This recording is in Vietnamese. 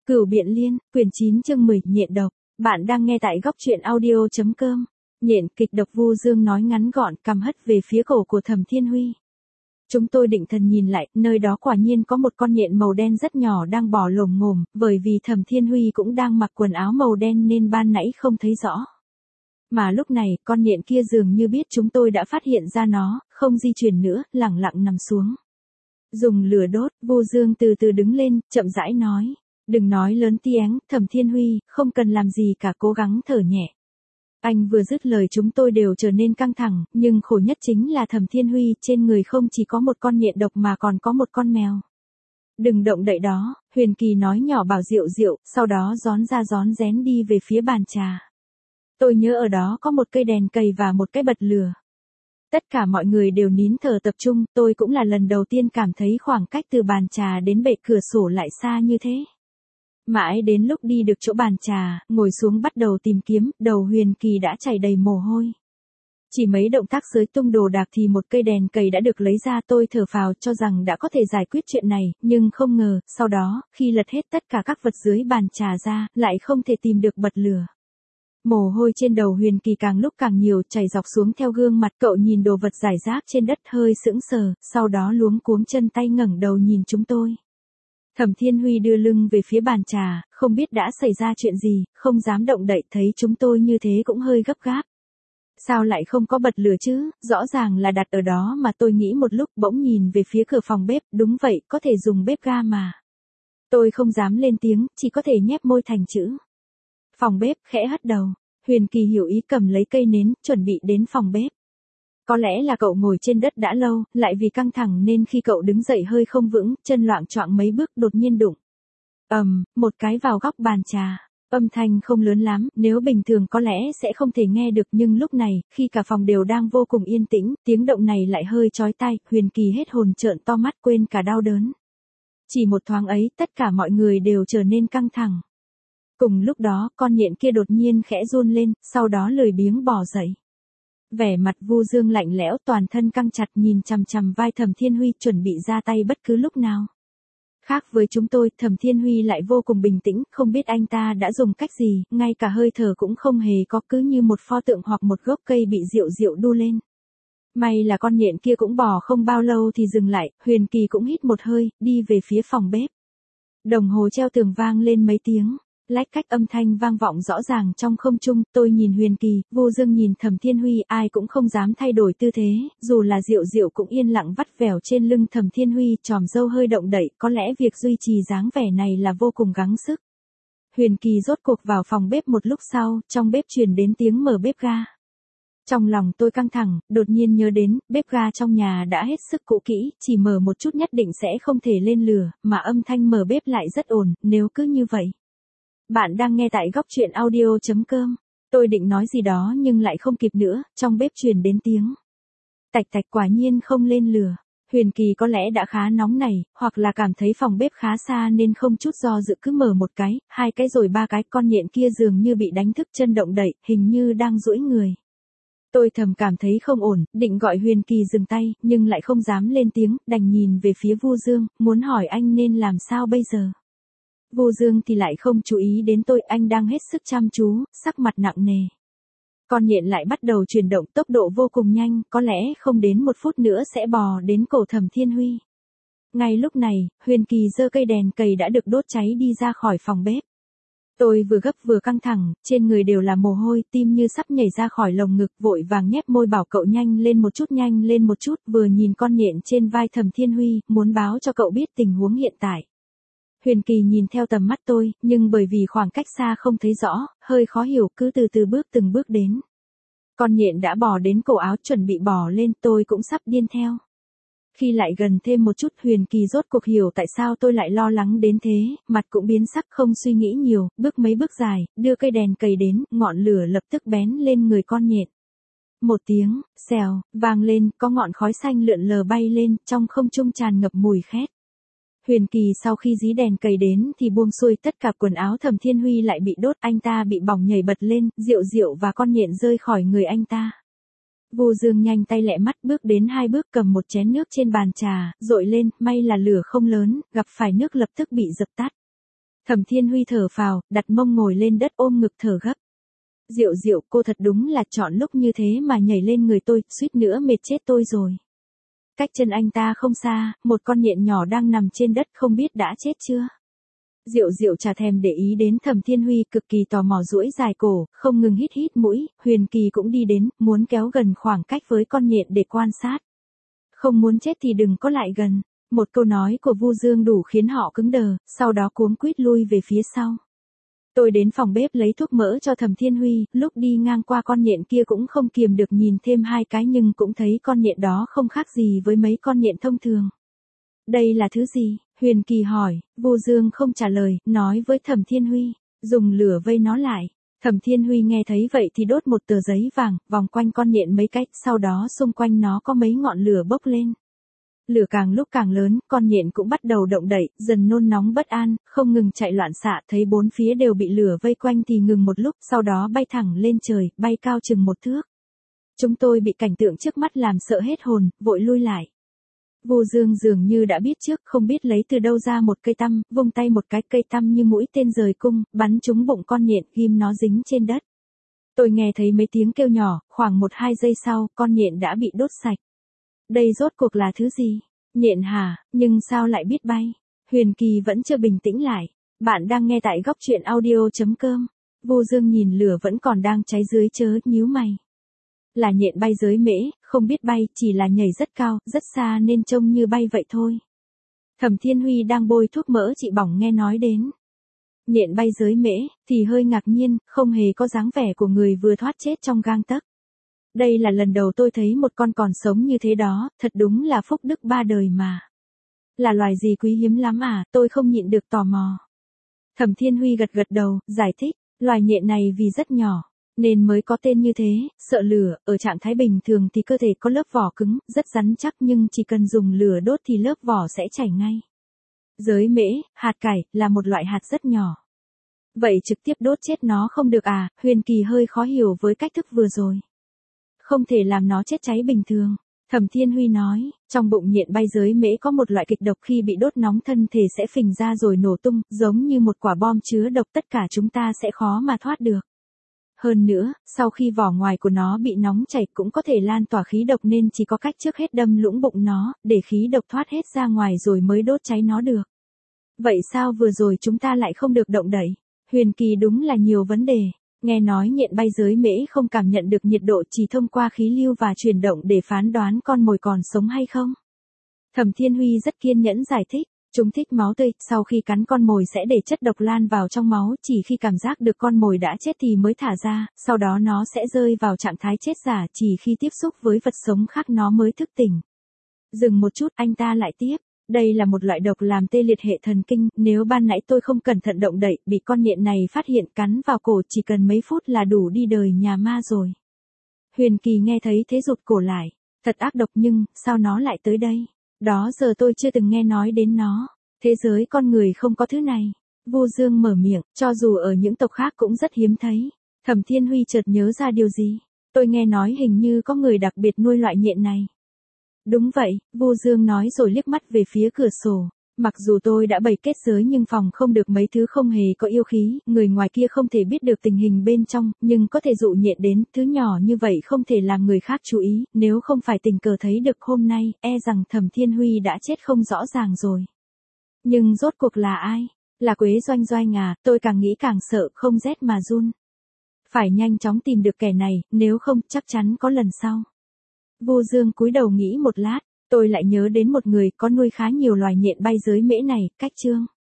Cửu Biện Liên, quyển 9 chương 10, nhện độc. Bạn đang nghe tại góc truyện audio.com. Nhện kịch độc. Vu Dương nói ngắn gọn, cầm hất về phía cổ của Thẩm Thiên Huy. Chúng tôi định thần nhìn lại, nơi đó quả nhiên có một con nhện màu đen rất nhỏ đang bò lồm ngồm, bởi vì Thẩm Thiên Huy cũng đang mặc quần áo màu đen nên ban nãy không thấy rõ. Mà lúc này, con nhện kia dường như biết chúng tôi đã phát hiện ra nó, không di chuyển nữa, lẳng lặng nằm xuống. Dùng lửa đốt, Vu Dương từ từ đứng lên, chậm rãi nói. Đừng nói lớn tiếng, Thẩm Thiên Huy, không cần làm gì cả, cố gắng thở nhẹ. Anh vừa dứt lời chúng tôi đều trở nên căng thẳng, nhưng khổ nhất chính là Thẩm Thiên Huy, trên người không chỉ có một con nhện độc mà còn có một con mèo. Đừng động đậy đó, Huyền Kỳ nói nhỏ bảo Diệu Diệu, sau đó rón ra rón rén đi về phía bàn trà. Tôi nhớ ở đó có một cây đèn cầy và một cái bật lửa. Tất cả mọi người đều nín thở tập trung, tôi cũng là lần đầu tiên cảm thấy khoảng cách từ bàn trà đến bệ cửa sổ lại xa như thế. Mãi đến lúc đi được chỗ bàn trà, ngồi xuống bắt đầu tìm kiếm, đầu Huyền Kỳ đã chảy đầy mồ hôi. Chỉ mấy động tác xới tung đồ đạc thì một cây đèn cầy đã được lấy ra, tôi thở phào cho rằng đã có thể giải quyết chuyện này, nhưng không ngờ, sau đó, khi lật hết tất cả các vật dưới bàn trà ra, lại không thể tìm được bật lửa. Mồ hôi trên đầu Huyền Kỳ càng lúc càng nhiều, chảy dọc xuống theo gương mặt, cậu nhìn đồ vật rải rác trên đất hơi sững sờ, sau đó luống cuống chân tay ngẩng đầu nhìn chúng tôi. Thẩm Thiên Huy đưa lưng về phía bàn trà, không biết đã xảy ra chuyện gì, không dám động đậy, thấy chúng tôi như thế cũng hơi gấp gáp. Sao lại không có bật lửa chứ, rõ ràng là đặt ở đó mà. Tôi nghĩ một lúc, bỗng nhìn về phía cửa phòng bếp, đúng vậy, có thể dùng bếp ga mà. Tôi không dám lên tiếng, chỉ có thể nhép môi thành chữ. Phòng bếp, khẽ hất đầu. Huyền Kỳ hiểu ý cầm lấy cây nến, chuẩn bị đến phòng bếp. Có lẽ là cậu ngồi trên đất đã lâu, lại vì căng thẳng nên khi cậu đứng dậy hơi không vững, chân loạng choạng mấy bước đột nhiên đụng. Một cái vào góc bàn trà. Âm thanh không lớn lắm, nếu bình thường có lẽ sẽ không thể nghe được, nhưng lúc này, khi cả phòng đều đang vô cùng yên tĩnh, tiếng động này lại hơi chói tai. Huyền Kỳ hết hồn trợn to mắt, quên cả đau đớn. Chỉ một thoáng ấy, tất cả mọi người đều trở nên căng thẳng. Cùng lúc đó, con nhện kia đột nhiên khẽ run lên, sau đó lười biếng bò dậy. Vẻ mặt Vu Dương lạnh lẽo, toàn thân căng chặt, nhìn chằm chằm vai Thẩm Thiên Huy, chuẩn bị ra tay bất cứ lúc nào. Khác với chúng tôi, Thẩm Thiên Huy lại vô cùng bình tĩnh, không biết anh ta đã dùng cách gì, ngay cả hơi thở cũng không hề có, cứ như một pho tượng hoặc một gốc cây bị Diệu Diệu đu lên. May là con nhện kia cũng bò không bao lâu thì dừng lại, Huyền Kỳ cũng hít một hơi, đi về phía phòng bếp. Đồng hồ treo tường vang lên mấy tiếng. Lách cách âm thanh vang vọng rõ ràng trong không trung, tôi nhìn Huyền Kỳ, Vu Dương nhìn Thẩm Thiên Huy, ai cũng không dám thay đổi tư thế, dù là Diệu Diệu cũng yên lặng vắt vẻo trên lưng Thẩm Thiên Huy, chòm râu hơi động đậy, có lẽ việc duy trì dáng vẻ này là vô cùng gắng sức. Huyền Kỳ rốt cuộc vào phòng bếp một lúc sau, trong bếp truyền đến tiếng mở bếp ga. Trong lòng tôi căng thẳng, đột nhiên nhớ đến, bếp ga trong nhà đã hết sức cũ kỹ, chỉ mở một chút nhất định sẽ không thể lên lửa, mà âm thanh mở bếp lại rất ồn, nếu cứ như vậy. Bạn đang nghe tại góc truyện audio.com. Tôi định nói gì đó nhưng lại không kịp nữa, trong bếp truyền đến tiếng. Tạch tạch, quả nhiên không lên lửa. Huyền Kỳ có lẽ đã khá nóng này, hoặc là cảm thấy phòng bếp khá xa nên không chút do dự cứ mở một cái, hai cái rồi ba cái, con nhện kia dường như bị đánh thức, chân động đậy, hình như đang duỗi người. Tôi thầm cảm thấy không ổn, định gọi Huyền Kỳ dừng tay, nhưng lại không dám lên tiếng, đành nhìn về phía Vu Dương, muốn hỏi anh nên làm sao bây giờ. Vu Dương thì lại không chú ý đến tôi, anh đang hết sức chăm chú, sắc mặt nặng nề. Con nhện lại bắt đầu chuyển động, tốc độ vô cùng nhanh, có lẽ không đến một phút nữa sẽ bò đến cổ Thẩm Thiên Huy. Ngay lúc này, Huyền Kỳ giơ cây đèn cầy đã được đốt cháy đi ra khỏi phòng bếp. Tôi vừa gấp vừa căng thẳng, trên người đều là mồ hôi, tim như sắp nhảy ra khỏi lồng ngực, vội vàng nhếch môi bảo cậu nhanh lên một chút, vừa nhìn con nhện trên vai Thẩm Thiên Huy, muốn báo cho cậu biết tình huống hiện tại. Huyền Kỳ nhìn theo tầm mắt tôi, nhưng bởi vì khoảng cách xa không thấy rõ, hơi khó hiểu, cứ từ từ từng bước đến. Con nhện đã bò đến cổ áo, chuẩn bị bò lên, tôi cũng sắp điên theo. Khi lại gần thêm một chút, Huyền Kỳ rốt cuộc hiểu tại sao tôi lại lo lắng đến thế, mặt cũng biến sắc, không suy nghĩ nhiều, bước mấy bước dài, đưa cây đèn cầy đến, ngọn lửa lập tức bén lên người con nhện. Một tiếng, xèo, vang lên, có ngọn khói xanh lượn lờ bay lên, trong không trung tràn ngập mùi khét. Huyền Kỳ sau khi dí đèn cầy đến thì buông xuôi, tất cả quần áo Thẩm Thiên Huy lại bị đốt, anh ta bị bỏng nhảy bật lên, Diệu Diệu và con nhện rơi khỏi người anh ta. Vu Dương nhanh tay lẹ mắt bước đến hai bước, cầm một chén nước trên bàn trà, dội lên, may là lửa không lớn, gặp phải nước lập tức bị dập tắt. Thẩm Thiên Huy thở phào, đặt mông ngồi lên đất ôm ngực thở gấp. Diệu Diệu, cô thật đúng là chọn lúc như thế mà nhảy lên người tôi, suýt nữa mệt chết tôi rồi. Cách chân anh ta không xa, một con nhện nhỏ đang nằm trên đất không biết đã chết chưa. Diệu Diệu chả thèm để ý đến Thẩm Thiên Huy, cực kỳ tò mò duỗi dài cổ, không ngừng hít hít mũi. Huyền Kỳ cũng đi đến, muốn kéo gần khoảng cách với con nhện để quan sát. Không muốn chết thì đừng có lại gần. Một câu nói của Vu Dương đủ khiến họ cứng đờ, sau đó cuống quýt lui về phía sau. Tôi đến phòng bếp lấy thuốc mỡ cho Thẩm Thiên Huy, lúc đi ngang qua con nhện kia cũng không kiềm được nhìn thêm hai cái nhưng cũng thấy con nhện đó không khác gì với mấy con nhện thông thường. Đây là thứ gì? Huyền Kỳ hỏi. Vu Dương không trả lời, nói với Thẩm Thiên Huy, dùng lửa vây nó lại. Thẩm Thiên Huy nghe thấy vậy thì đốt một tờ giấy vàng, vòng quanh con nhện mấy cách, sau đó xung quanh nó có mấy ngọn lửa bốc lên. Lửa càng lúc càng lớn, con nhện cũng bắt đầu động đậy, dần nôn nóng bất an, không ngừng chạy loạn xạ, thấy bốn phía đều bị lửa vây quanh thì ngừng một lúc, sau đó bay thẳng lên trời, bay cao chừng 1 thước. Chúng tôi bị cảnh tượng trước mắt làm sợ hết hồn, vội lui lại. Vu Dương dường như đã biết trước, không biết lấy từ đâu ra một cây tăm, vung tay một cái, cây tăm như mũi tên rời cung, bắn trúng bụng con nhện, ghim nó dính trên đất. Tôi nghe thấy mấy tiếng kêu nhỏ, khoảng 1-2 giây sau, con nhện đã bị đốt sạch. Đây rốt cuộc là thứ gì? Nhện hả, nhưng sao lại biết bay? Huyền Kỳ vẫn chưa bình tĩnh lại. Bạn đang nghe tại góc truyện audio.com. Vu Dương nhìn lửa vẫn còn đang cháy dưới chớ nhíu mày. Là nhện bay giới mễ, không biết bay, chỉ là nhảy rất cao, rất xa nên trông như bay vậy thôi. Thẩm Thiên Huy đang bôi thuốc mỡ trị bỏng nghe nói đến nhện bay giới mễ, thì hơi ngạc nhiên, không hề có dáng vẻ của người vừa thoát chết trong gang tấc. Đây là lần đầu tôi thấy một con còn sống như thế đó, thật đúng là phúc đức 3 đời mà. Là loài gì quý hiếm lắm à, tôi không nhịn được tò mò. Thẩm Thiên Huy gật gật đầu, giải thích, loài nhện này vì rất nhỏ, nên mới có tên như thế, sợ lửa, ở trạng thái bình thường thì cơ thể có lớp vỏ cứng, rất rắn chắc nhưng chỉ cần dùng lửa đốt thì lớp vỏ sẽ chảy ngay. Giới mễ, hạt cải, là một loại hạt rất nhỏ. Vậy trực tiếp đốt chết nó không được à? Huyền Kỳ hơi khó hiểu với cách thức vừa rồi. Không thể làm nó chết cháy bình thường. Thẩm Thiên Huy nói, trong bụng nhện bay giới mễ có một loại kịch độc khi bị đốt nóng thân thể sẽ phình ra rồi nổ tung, giống như một quả bom chứa độc, tất cả chúng ta sẽ khó mà thoát được. Hơn nữa, sau khi vỏ ngoài của nó bị nóng chảy cũng có thể lan tỏa khí độc nên chỉ có cách trước hết đâm lũng bụng nó, để khí độc thoát hết ra ngoài rồi mới đốt cháy nó được. Vậy sao vừa rồi chúng ta lại không được động đậy? Huyền Kỳ đúng là nhiều vấn đề. Nghe nói nhện bay giới mễ không cảm nhận được nhiệt độ, chỉ thông qua khí lưu và chuyển động để phán đoán con mồi còn sống hay không. Thẩm Thiên Huy rất kiên nhẫn giải thích, chúng thích máu tươi, sau khi cắn con mồi sẽ để chất độc lan vào trong máu, chỉ khi cảm giác được con mồi đã chết thì mới thả ra, sau đó nó sẽ rơi vào trạng thái chết giả, chỉ khi tiếp xúc với vật sống khác nó mới thức tỉnh. Dừng một chút, anh ta lại tiếp. Đây là một loại độc làm tê liệt hệ thần kinh, nếu ban nãy tôi không cẩn thận động đậy, bị con nhện này phát hiện cắn vào cổ chỉ cần mấy phút là đủ đi đời nhà ma rồi. Huyền Kỳ nghe thấy thế rụt cổ lại, thật ác độc nhưng, sao nó lại tới đây? Đó giờ tôi chưa từng nghe nói đến nó, thế giới con người không có thứ này. Vu Dương mở miệng, cho dù ở những tộc khác cũng rất hiếm thấy. Thẩm Thiên Huy chợt nhớ ra điều gì, tôi nghe nói hình như có người đặc biệt nuôi loại nhện này. Đúng vậy, Vu Dương nói rồi liếc mắt về phía cửa sổ. Mặc dù tôi đã bày kết giới nhưng phòng không được mấy thứ không hề có yêu khí, người ngoài kia không thể biết được tình hình bên trong, nhưng có thể dụ nhện đến, thứ nhỏ như vậy không thể làm người khác chú ý, nếu không phải tình cờ thấy được hôm nay, e rằng Thẩm Thiên Huy đã chết không rõ ràng rồi. Nhưng rốt cuộc là ai? Là Quế Doanh Doanh à, tôi càng nghĩ càng sợ, không rét mà run. Phải nhanh chóng tìm được kẻ này, nếu không chắc chắn có lần sau. Vu Dương cúi đầu nghĩ một lát, tôi lại nhớ đến một người có nuôi khá nhiều loài nhện bay giới mễ này, Cách Trương.